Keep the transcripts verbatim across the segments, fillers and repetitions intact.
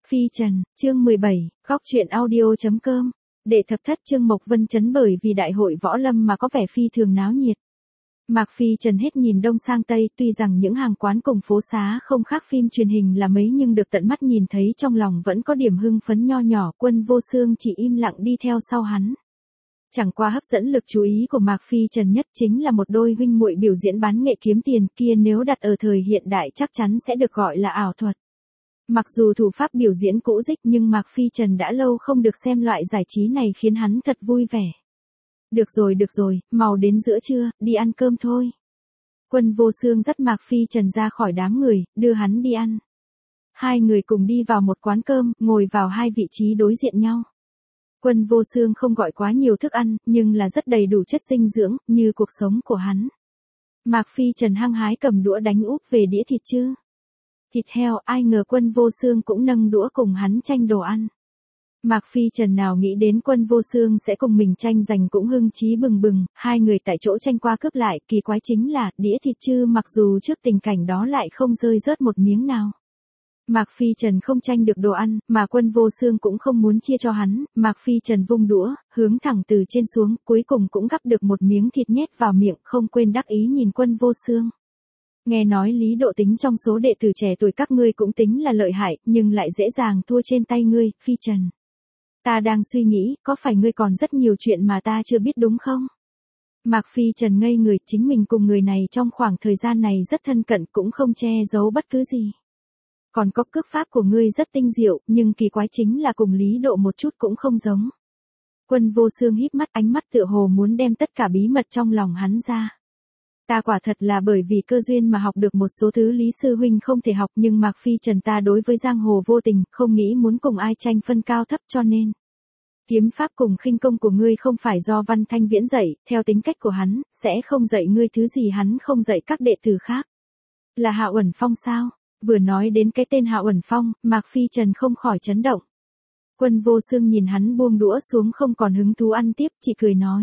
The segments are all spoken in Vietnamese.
Phi Trần, chương mười bảy, góc truyện audio.com. Đệ thập thất chương Mộc Vân Chấn bởi vì đại hội võ lâm mà có vẻ phi thường náo nhiệt. Mạc Phi Trần hết nhìn đông sang tây, tuy rằng những hàng quán cùng phố xá không khác phim truyền hình là mấy nhưng được tận mắt nhìn thấy trong lòng vẫn có điểm hưng phấn nho nhỏ. Quân Vô Xương chỉ im lặng đi theo sau hắn. Chẳng qua hấp dẫn lực chú ý của Mạc Phi Trần nhất chính là một đôi huynh muội biểu diễn bán nghệ kiếm tiền kia, nếu đặt ở thời hiện đại chắc chắn sẽ được gọi là ảo thuật. Mặc dù thủ pháp biểu diễn cũ dích nhưng Mạc Phi Trần đã lâu không được xem loại giải trí này khiến hắn thật vui vẻ. Được rồi được rồi, mau đến giữa trưa, đi ăn cơm thôi. Quân Vô Xương dắt Mạc Phi Trần ra khỏi đám người, đưa hắn đi ăn. Hai người cùng đi vào một quán cơm, ngồi vào hai vị trí đối diện nhau. Quân Vô Xương không gọi quá nhiều thức ăn, nhưng là rất đầy đủ chất dinh dưỡng, như cuộc sống của hắn. Mạc Phi Trần hăng hái cầm đũa đánh úp về đĩa thịt chư. Thịt heo, ai ngờ Quân Vô Xương cũng nâng đũa cùng hắn tranh đồ ăn. Mạc Phi Trần nào nghĩ đến Quân Vô Xương sẽ cùng mình tranh giành cũng hưng chí bừng bừng, hai người tại chỗ tranh qua cướp lại, kỳ quái chính là, đĩa thịt chư mặc dù trước tình cảnh đó lại không rơi rớt một miếng nào. Mạc Phi Trần không tranh được đồ ăn, mà Quân Vô Xương cũng không muốn chia cho hắn, Mạc Phi Trần vung đũa, hướng thẳng từ trên xuống, cuối cùng cũng gắp được một miếng thịt nhét vào miệng, không quên đắc ý nhìn Quân Vô Xương. Nghe nói Lý Độ tính trong số đệ tử trẻ tuổi các ngươi cũng tính là lợi hại, nhưng lại dễ dàng thua trên tay ngươi, Phi Trần. Ta đang suy nghĩ, có phải ngươi còn rất nhiều chuyện mà ta chưa biết đúng không? Mạc Phi Trần ngây người, chính mình cùng người này trong khoảng thời gian này rất thân cận cũng không che giấu bất cứ gì. Còn có cước pháp của ngươi rất tinh diệu, nhưng kỳ quái chính là cùng Lý Độ một chút cũng không giống. Quân Vô Xương híp mắt, ánh mắt tựa hồ muốn đem tất cả bí mật trong lòng hắn ra. Ta quả thật là bởi vì cơ duyên mà học được một số thứ Lý Sư Huynh không thể học, nhưng Mạc Phi Trần ta đối với giang hồ vô tình, không nghĩ muốn cùng ai tranh phân cao thấp cho nên. Kiếm pháp cùng khinh công của ngươi không phải do Văn Thanh Viễn dạy, theo tính cách của hắn, sẽ không dạy ngươi thứ gì hắn không dạy các đệ tử khác. Là Hạo Uẩn Phong sao? Vừa nói đến cái tên Hạo Uẩn Phong, Mạc Phi Trần không khỏi chấn động. Quân Vô Xương nhìn hắn buông đũa xuống không còn hứng thú ăn tiếp, chỉ cười nói.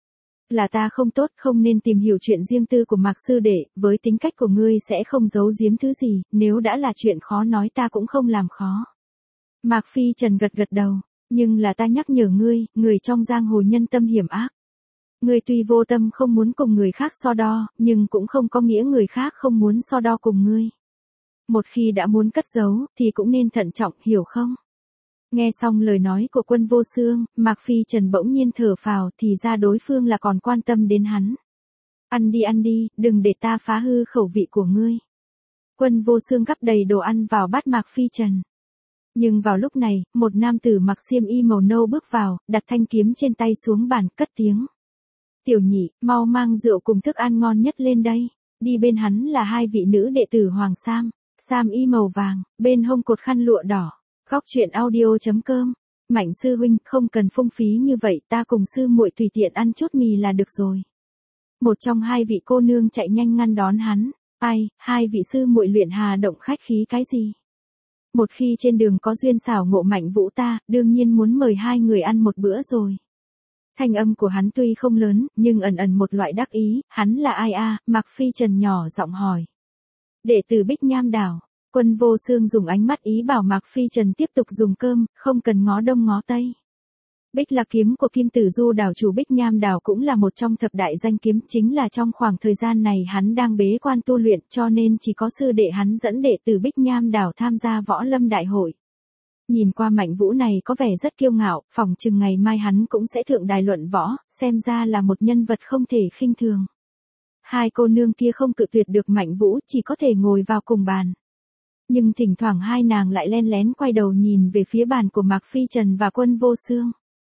Là ta không tốt, không nên tìm hiểu chuyện riêng tư của Mạc Sư Đệ, với tính cách của ngươi sẽ không giấu giếm thứ gì, nếu đã là chuyện khó nói ta cũng không làm khó. Mạc Phi Trần gật gật đầu, nhưng là ta nhắc nhở ngươi, người trong giang hồ nhân tâm hiểm ác. Ngươi tuy vô tâm không muốn cùng người khác so đo, nhưng cũng không có nghĩa người khác không muốn so đo cùng ngươi. Một khi đã muốn cất giấu, thì cũng nên thận trọng, hiểu không? Nghe xong lời nói của Quân Vô Xương, Mạc Phi Trần bỗng nhiên thở phào, thì ra đối phương là còn quan tâm đến hắn. Ăn đi ăn đi, đừng để ta phá hư khẩu vị của ngươi. Quân Vô Xương gắp đầy đồ ăn vào bát Mạc Phi Trần. Nhưng vào lúc này, một nam tử mặc xiêm y màu nâu bước vào, đặt thanh kiếm trên tay xuống bàn, cất tiếng. Tiểu Nhị, mau mang rượu cùng thức ăn ngon nhất lên đây. Đi bên hắn là hai vị nữ đệ tử Hoàng Sam, Sam y màu vàng, bên hông cột khăn lụa đỏ. Góc truyện audio.com. Mạnh sư huynh, không cần phung phí như vậy, ta cùng sư muội tùy tiện ăn chút mì là được rồi. Một trong hai vị cô nương chạy nhanh ngăn đón hắn. Ai, hai vị sư muội luyện hà động khách khí cái gì? Một khi trên đường có duyên xảo ngộ Mạnh Vũ ta, đương nhiên muốn mời hai người ăn một bữa rồi. Thanh âm của hắn tuy không lớn, nhưng ẩn ẩn một loại đắc ý, hắn là ai a? Mạc Phi Trần nhỏ giọng hỏi. Đệ tử Bích Nham Đảo. Quân Vô Xương dùng ánh mắt ý bảo Mạc Phi Trần tiếp tục dùng cơm, không cần ngó đông ngó tây. Bích là kiếm của Kim Tử Du đảo chủ Bích Nham Đảo cũng là một trong thập đại danh kiếm, chính là trong khoảng thời gian này hắn đang bế quan tu luyện cho nên chỉ có sư đệ hắn dẫn đệ tử Bích Nham Đảo tham gia võ lâm đại hội. Nhìn qua Mạnh Vũ này có vẻ rất kiêu ngạo, phỏng chừng ngày mai hắn cũng sẽ thượng đài luận võ, xem ra là một nhân vật không thể khinh thường. Hai cô nương kia không cự tuyệt được Mạnh Vũ, chỉ có thể ngồi vào cùng bàn. Nhưng thỉnh thoảng hai nàng lại len lén quay đầu nhìn về phía bàn của Mạc Phi Trần và Quân Vô Xương.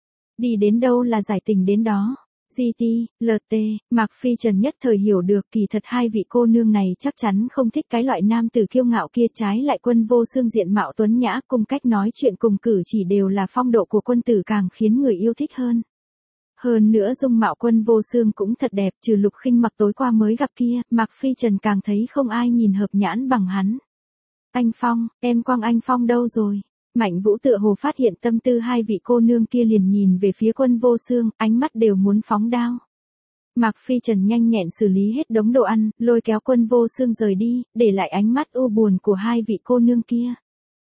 Đi đến đâu là giải tình đến đó. giê tê, lờ tê, Mạc Phi Trần nhất thời hiểu được kỳ thật hai vị cô nương này chắc chắn không thích cái loại nam tử kiêu ngạo kia, trái lại Quân Vô Xương diện mạo tuấn nhã cùng cách nói chuyện cùng cử chỉ đều là phong độ của quân tử càng khiến người yêu thích hơn. Hơn nữa dung mạo Quân Vô Xương cũng thật đẹp, trừ Lục Khinh mặc tối qua mới gặp kia, Mạc Phi Trần càng thấy không ai nhìn hợp nhãn bằng hắn. Anh Phong, em Quang Anh Phong đâu rồi? Mạnh Vũ tựa hồ phát hiện tâm tư hai vị cô nương kia liền nhìn về phía Quân Vô Xương, ánh mắt đều muốn phóng đao. Mạc Phi Trần nhanh nhẹn xử lý hết đống đồ ăn, lôi kéo Quân Vô Xương rời đi, để lại ánh mắt u buồn của hai vị cô nương kia.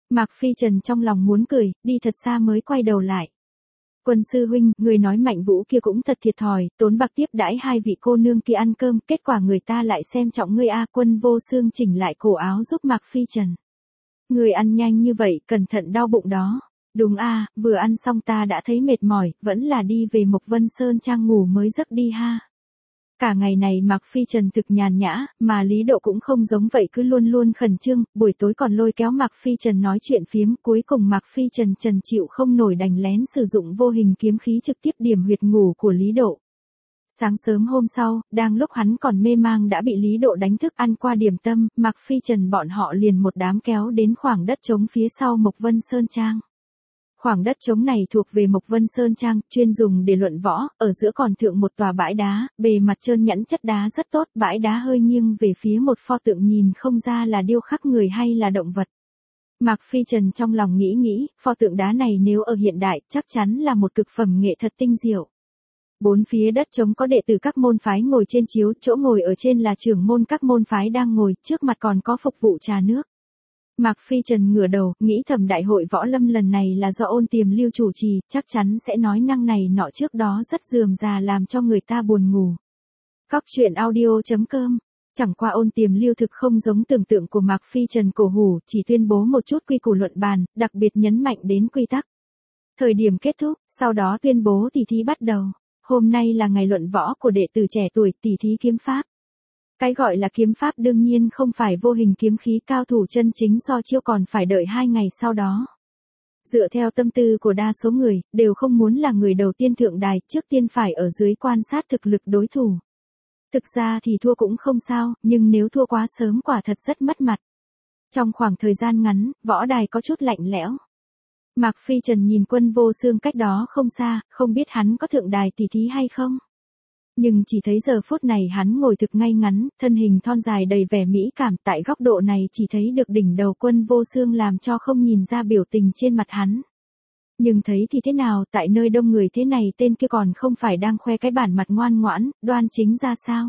Mạc Phi Trần trong lòng muốn cười, đi thật xa mới quay đầu lại. Quân sư huynh, người nói Mạnh Vũ kia cũng thật thiệt thòi, tốn bạc tiếp đãi hai vị cô nương kia ăn cơm, kết quả người ta lại xem trọng ngươi a. Quân Vô Xương chỉnh lại cổ áo giúp Mạc Phi Trần. Người ăn nhanh như vậy, cẩn thận đau bụng đó. Đúng a, vừa ăn xong ta đã thấy mệt mỏi, vẫn là đi về Mộc Vân Sơn Trang ngủ mới giấc đi ha. Cả ngày này Mạc Phi Trần thực nhàn nhã, mà Lý Độ cũng không giống vậy, cứ luôn luôn khẩn trương, buổi tối còn lôi kéo Mạc Phi Trần nói chuyện phiếm, cuối cùng Mạc Phi Trần Trần chịu không nổi đành lén sử dụng vô hình kiếm khí trực tiếp điểm huyệt ngủ của Lý Độ. Sáng sớm hôm sau, đang lúc hắn còn mê mang đã bị Lý Độ đánh thức ăn qua điểm tâm, Mạc Phi Trần bọn họ liền một đám kéo đến khoảng đất trống phía sau Mộc Vân Sơn Trang. Khoảng đất trống này thuộc về Mộc Vân Sơn Trang, chuyên dùng để luận võ, ở giữa còn thượng một tòa bãi đá, bề mặt trơn nhẵn chất đá rất tốt, bãi đá hơi nghiêng về phía một pho tượng nhìn không ra là điêu khắc người hay là động vật. Mạc Phi Trần trong lòng nghĩ nghĩ, pho tượng đá này nếu ở hiện đại chắc chắn là một cực phẩm nghệ thuật tinh diệu. Bốn phía đất trống có đệ tử các môn phái ngồi trên chiếu, chỗ ngồi ở trên là trưởng môn các môn phái đang ngồi, trước mặt còn có phục vụ trà nước. Mạc Phi Trần ngửa đầu, nghĩ thầm đại hội võ lâm lần này là do Ôn Tiềm Lưu chủ trì, chắc chắn sẽ nói năng này nọ trước đó rất rườm rà làm cho người ta buồn ngủ. Cóc truyện audio chấm com. Chẳng qua Ôn Tiềm Lưu thực không giống tưởng tượng của Mạc Phi Trần cổ hủ, chỉ tuyên bố một chút quy củ luận bàn, đặc biệt nhấn mạnh đến quy tắc. Thời điểm kết thúc, sau đó tuyên bố tỷ thí bắt đầu. Hôm nay là ngày luận võ của đệ tử trẻ tuổi, tỷ thí kiếm pháp. Cái gọi là kiếm pháp đương nhiên không phải vô hình kiếm khí, cao thủ chân chính so chiêu còn phải đợi hai ngày sau đó. Dựa theo tâm tư của đa số người, đều không muốn là người đầu tiên thượng đài, trước tiên phải ở dưới quan sát thực lực đối thủ. Thực ra thì thua cũng không sao, nhưng nếu thua quá sớm quả thật rất mất mặt. Trong khoảng thời gian ngắn, võ đài có chút lạnh lẽo. Mạc Phi Trần nhìn Quân Vô Xương cách đó không xa, không biết hắn có thượng đài tỷ thí hay không. Nhưng chỉ thấy giờ phút này hắn ngồi thực ngay ngắn, thân hình thon dài đầy vẻ mỹ cảm, tại góc độ này chỉ thấy được đỉnh đầu Quân Vô Xương làm cho không nhìn ra biểu tình trên mặt hắn. Nhưng thấy thì thế nào, tại nơi đông người thế này tên kia còn không phải đang khoe cái bản mặt ngoan ngoãn, đoan chính ra sao.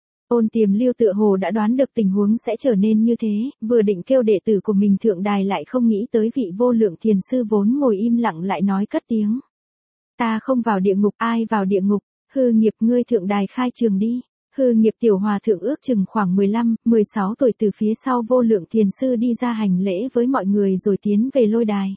Ôn Tiềm Lưu tựa hồ đã đoán được tình huống sẽ trở nên như thế, vừa định kêu đệ tử của mình thượng đài lại không nghĩ tới vị Vô Lượng Thiền Sư vốn ngồi im lặng lại nói cất tiếng. Ta không vào địa ngục, ai vào địa ngục, hư nghiệp ngươi thượng đài khai trường đi. Hư nghiệp tiểu hòa thượng ước chừng khoảng mười lăm, mười sáu tuổi từ phía sau Vô Lượng Thiền Sư đi ra hành lễ với mọi người rồi tiến về lôi đài.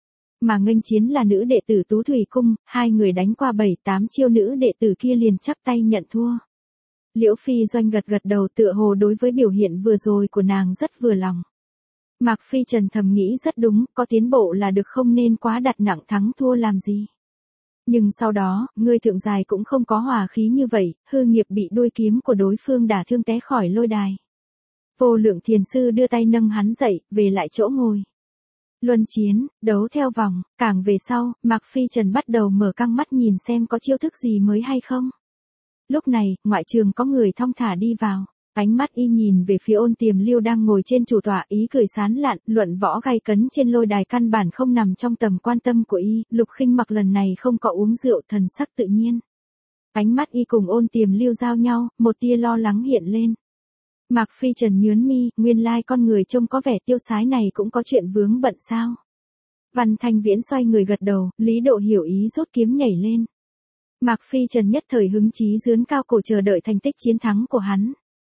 Mà nghênh chiến là nữ đệ tử Tú Thủy Cung, hai người đánh qua bảy tám chiêu nữ đệ tử kia liền chắp tay nhận thua. Liễu Phi Doanh gật gật đầu tựa hồ đối với biểu hiện vừa rồi của nàng rất vừa lòng. Mạc Phi Trần thầm nghĩ rất đúng, có tiến bộ là được không nên quá đặt nặng thắng thua làm gì. Nhưng sau đó, ngươi thượng dài cũng không có hòa khí như vậy, hư nghiệp bị đuôi kiếm của đối phương đả thương té khỏi lôi đài. Vô Lượng Thiền Sư đưa tay nâng hắn dậy, về lại chỗ ngồi. Luân chiến, đấu theo vòng, càng về sau, Mạc Phi Trần bắt đầu mở căng mắt nhìn xem có chiêu thức gì mới hay không. Lúc này, ngoại trường có người thong thả đi vào, ánh mắt y nhìn về phía Ôn Tiềm Lưu đang ngồi trên chủ tọa, ý cười sán lạn, luận võ gay cấn trên lôi đài căn bản không nằm trong tầm quan tâm của y, Lục Khinh Mặc lần này không có uống rượu, thần sắc tự nhiên. Ánh mắt y cùng Ôn Tiềm Lưu giao nhau, một tia lo lắng hiện lên. Mạc Phi Trần nhướng mi, nguyên lai con người trông có vẻ tiêu sái này cũng có chuyện vướng bận sao. Văn Thanh Viễn xoay người gật đầu, Lý Độ hiểu ý rút kiếm nhảy lên. Mạc Phi Trần nhất thời hứng chí dướn cao cổ chờ đợi thành tích chiến thắng của hắn.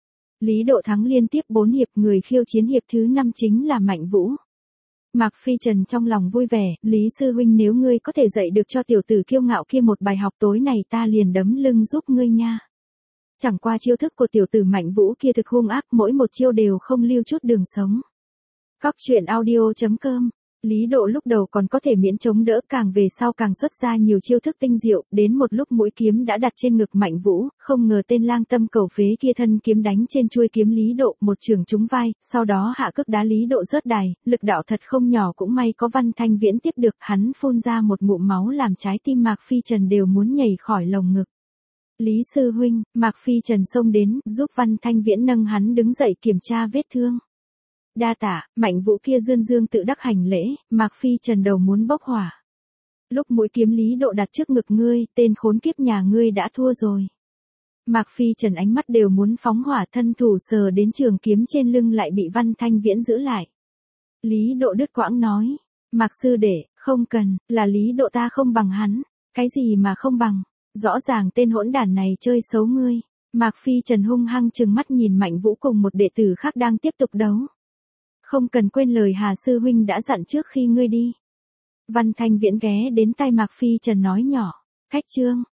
Lý Độ thắng liên tiếp bốn hiệp, người khiêu chiến hiệp thứ năm chính là Mạnh Vũ. Mạc Phi Trần trong lòng vui vẻ, Lý sư huynh nếu ngươi có thể dạy được cho tiểu tử kiêu ngạo kia một bài học tối này ta liền đấm lưng giúp ngươi nha. Chẳng qua chiêu thức của tiểu tử Mạnh Vũ kia thực hung ác, mỗi một chiêu đều không lưu chút đường sống. Cóc truyện audio chấm com. Lý Độ lúc đầu còn có thể miễn chống đỡ, càng về sau càng xuất ra nhiều chiêu thức tinh diệu, đến một lúc mũi kiếm đã đặt trên ngực Mạnh Vũ, không ngờ tên lang tâm cầu phế kia thân kiếm đánh trên chuôi kiếm Lý Độ, một trường trúng vai, sau đó hạ cước đá Lý Độ rớt đài, lực đạo thật không nhỏ, cũng may có Văn Thanh Viễn tiếp được, hắn phun ra một ngụm máu làm trái tim Mạc Phi Trần đều muốn nhảy khỏi lồng ngực. Lý sư huynh, Mạc Phi Trần xông đến, giúp Văn Thanh Viễn nâng hắn đứng dậy kiểm tra vết thương. Đa tạ, Mạnh Vũ kia dương dương tự đắc hành lễ, Mạc Phi Trần đầu muốn bốc hỏa. Lúc mũi kiếm Lý Độ đặt trước ngực ngươi, tên khốn kiếp nhà ngươi đã thua rồi. Mạc Phi Trần ánh mắt đều muốn phóng hỏa, thân thủ sờ đến trường kiếm trên lưng lại bị Văn Thanh Viễn giữ lại. Lý Độ đứt quãng nói. Mạc sư đệ, không cần, là Lý Độ ta không bằng hắn. Cái gì mà không bằng? Rõ ràng tên hỗn đản này chơi xấu ngươi. Mạc Phi Trần hung hăng trừng mắt nhìn Mạnh Vũ cùng một đệ tử khác đang tiếp tục đấu. Không cần quên lời Hà sư huynh đã dặn trước khi ngươi đi. Văn Thanh Viễn ghé đến tai Mạc Phi Trần nói nhỏ. Cách chương.